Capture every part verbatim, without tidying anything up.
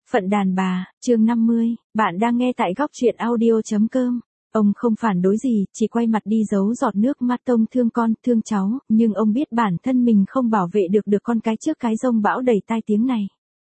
Phận đàn bà, chương năm mươi, bạn đang nghe tại góc truyện audio.com. Ông không phản đối gì, chỉ quay mặt đi giấu giọt nước mắt ông thương con, thương cháu, nhưng ông biết bản thân mình không bảo vệ được được con cái trước cái giông bão đầy tai tiếng này.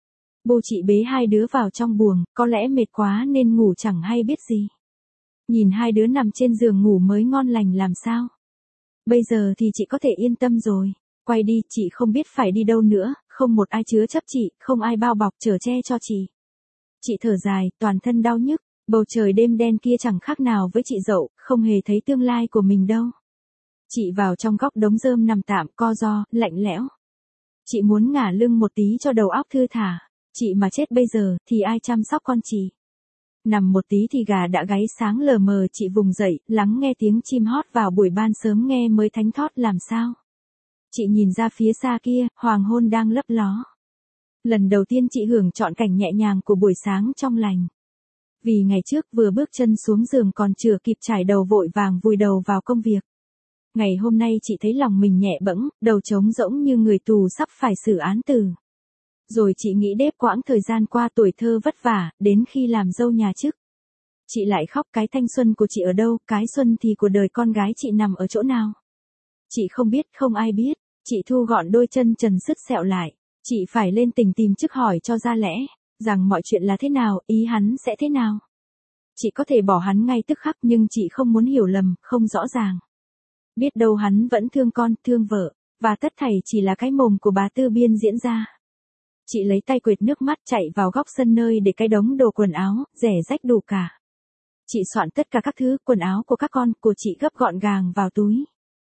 Bố chị bế hai đứa vào trong buồng, có lẽ mệt quá nên ngủ chẳng hay biết gì. Nhìn hai đứa nằm trên giường ngủ mới ngon lành làm sao. Bây giờ thì chị có thể yên tâm rồi. Quay đi, chị không biết phải đi đâu nữa, không một ai chứa chấp chị, không ai bao bọc chở che cho chị. Chị thở dài, toàn thân đau nhức, bầu trời đêm đen kia chẳng khác nào với chị dậu, không hề thấy tương lai của mình đâu. Chị vào trong góc đống rơm nằm tạm, co ro, lạnh lẽo. Chị muốn ngả lưng một tí cho đầu óc thư thả, chị mà chết bây giờ, thì ai chăm sóc con chị? Nằm một tí thì gà đã gáy sáng lờ mờ, chị vùng dậy, lắng nghe tiếng chim hót vào buổi ban sớm nghe mới thánh thót làm sao. Chị nhìn ra phía xa kia, hoàng hôn đang lấp ló. Lần đầu tiên chị hưởng trọn cảnh nhẹ nhàng của buổi sáng trong lành. Vì ngày trước vừa bước chân xuống giường còn chưa kịp trải đầu vội vàng vùi đầu vào công việc. Ngày hôm nay chị thấy lòng mình nhẹ bẫng, đầu trống rỗng như người tù sắp phải xử án tử. Rồi chị nghĩ đếp quãng thời gian qua tuổi thơ vất vả, đến khi làm dâu nhà chức. Chị lại khóc cái thanh xuân của chị ở đâu, cái xuân thì của đời con gái chị nằm ở chỗ nào. Chị không biết, không ai biết, chị thu gọn đôi chân trần sứt sẹo lại. Chị phải lên tỉnh tìm chức hỏi cho ra lẽ, rằng mọi chuyện là thế nào, ý hắn sẽ thế nào. Chị có thể bỏ hắn ngay tức khắc nhưng chị không muốn hiểu lầm, không rõ ràng. Biết đâu hắn vẫn thương con, thương vợ, và tất thảy chỉ là cái mồm của bà Tư Biên diễn ra. Chị lấy tay quệt nước mắt chạy vào góc sân nơi để cái đống đồ quần áo, rẻ rách đủ cả. Chị soạn tất cả các thứ quần áo của các con của chị gấp gọn gàng vào túi.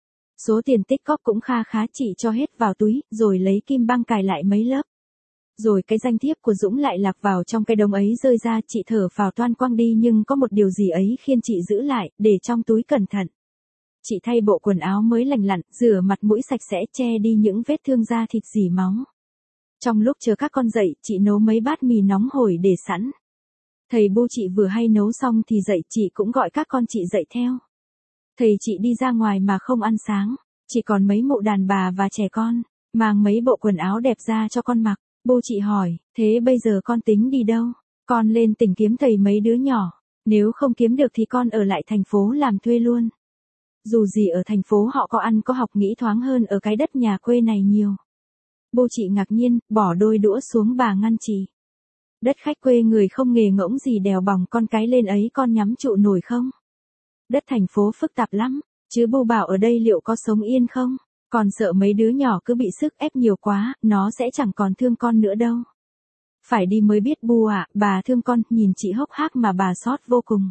Số tiền tích cóp cũng kha khá chị cho hết vào túi, rồi lấy kim băng cài lại mấy lớp. Rồi cái danh thiếp của Dũng lại lạc vào trong cái đống ấy rơi ra, chị thở phào toan quăng đi nhưng có một điều gì ấy khiến chị giữ lại, để trong túi cẩn thận. Chị thay bộ quần áo mới lành lặn, rửa mặt mũi sạch sẽ che đi những vết thương da thịt rỉ máu. Trong lúc chờ các con dậy, chị nấu mấy bát mì nóng hổi để sẵn. Thầy Bu chị vừa hay nấu xong thì dậy, chị cũng gọi các con chị dậy theo. Thầy chị đi ra ngoài mà không ăn sáng, chỉ còn mấy mụ đàn bà và trẻ con, mang mấy bộ quần áo đẹp ra cho con mặc. Bu chị hỏi, thế bây giờ con tính đi đâu? Con lên tỉnh kiếm thầy mấy đứa nhỏ, nếu không kiếm được thì con ở lại thành phố làm thuê luôn. Dù gì ở thành phố họ có ăn có học nghĩ thoáng hơn ở cái đất nhà quê này nhiều. Bu chị ngạc nhiên, bỏ đôi đũa xuống bà ngăn chị. Đất khách quê người không nghề ngỗng gì đèo bòng con cái lên ấy con nhắm trụ nổi không? Đất thành phố phức tạp lắm, chứ Bu bảo ở đây liệu có sống yên không? Còn sợ mấy đứa nhỏ cứ bị sức ép nhiều quá, nó sẽ chẳng còn thương con nữa đâu. Phải đi mới biết Bu ạ, à, bà thương con, nhìn chị hốc hác mà bà xót vô cùng.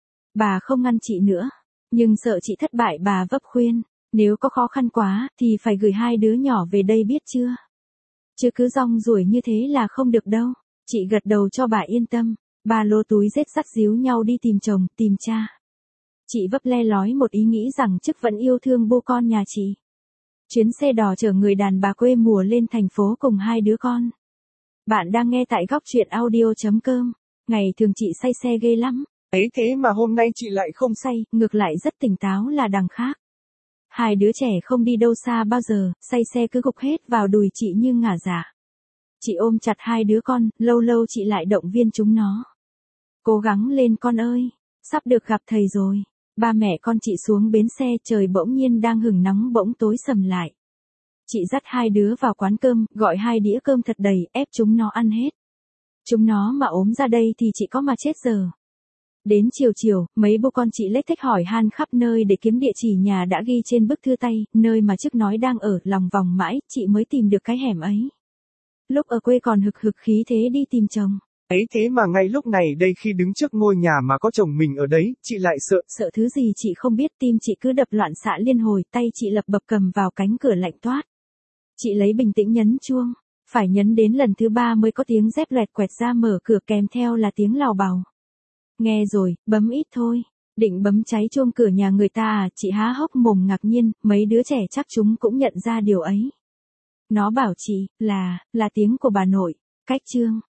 Bà không ngăn chị nữa, nhưng sợ chị thất bại bà vấp khuyên, nếu có khó khăn quá thì phải gửi hai đứa nhỏ về đây biết chưa? Chứ cứ rong ruổi như thế là không được đâu. Chị gật đầu cho bà yên tâm, ba lô túi rết dắt díu nhau đi tìm chồng, tìm cha. Chị vấp le lói một ý nghĩ rằng chức vẫn yêu thương Bu con nhà chị. Chuyến xe đò chở người đàn bà quê mùa lên thành phố cùng hai đứa con. Bạn đang nghe tại góc truyện audio.com. Ngày thường chị say xe ghê lắm. Ấy thế mà hôm nay chị lại không say, ngược lại rất tỉnh táo là đằng khác. Hai đứa trẻ không đi đâu xa bao giờ, say xe cứ gục hết vào đùi chị như ngả dạ. Chị ôm chặt hai đứa con, lâu lâu chị lại động viên chúng nó. Cố gắng lên con ơi, sắp được gặp thầy rồi. Ba mẹ con chị xuống bến xe, trời bỗng nhiên đang hừng nóng bỗng tối sầm lại. Chị dắt hai đứa vào quán cơm, gọi hai đĩa cơm thật đầy, ép chúng nó ăn hết. Chúng nó mà ốm ra đây thì chị có mà chết giờ. Đến chiều chiều, mấy bố con chị lếch thếch hỏi han khắp nơi để kiếm địa chỉ nhà đã ghi trên bức thư tay, nơi mà trước nói đang ở, lòng vòng mãi, chị mới tìm được cái hẻm ấy. Lúc ở quê còn hực hực khí thế đi tìm chồng. Ấy thế mà ngay lúc này đây khi đứng trước ngôi nhà mà có chồng mình ở đấy, chị lại sợ. Sợ thứ gì chị không biết, tim chị cứ đập loạn xạ liên hồi, tay chị lập bập cầm vào cánh cửa lạnh toát. Chị lấy bình tĩnh nhấn chuông, phải nhấn đến lần thứ ba mới có tiếng dép loẹt quẹt ra mở cửa kèm theo là tiếng lào bào. Nghe rồi, bấm ít thôi. Định bấm cháy chuông cửa nhà người ta à, chị há hốc mồm ngạc nhiên, mấy đứa trẻ chắc chúng cũng nhận ra điều ấy. Nó bảo chị, là, là tiếng của bà nội, cách Trương.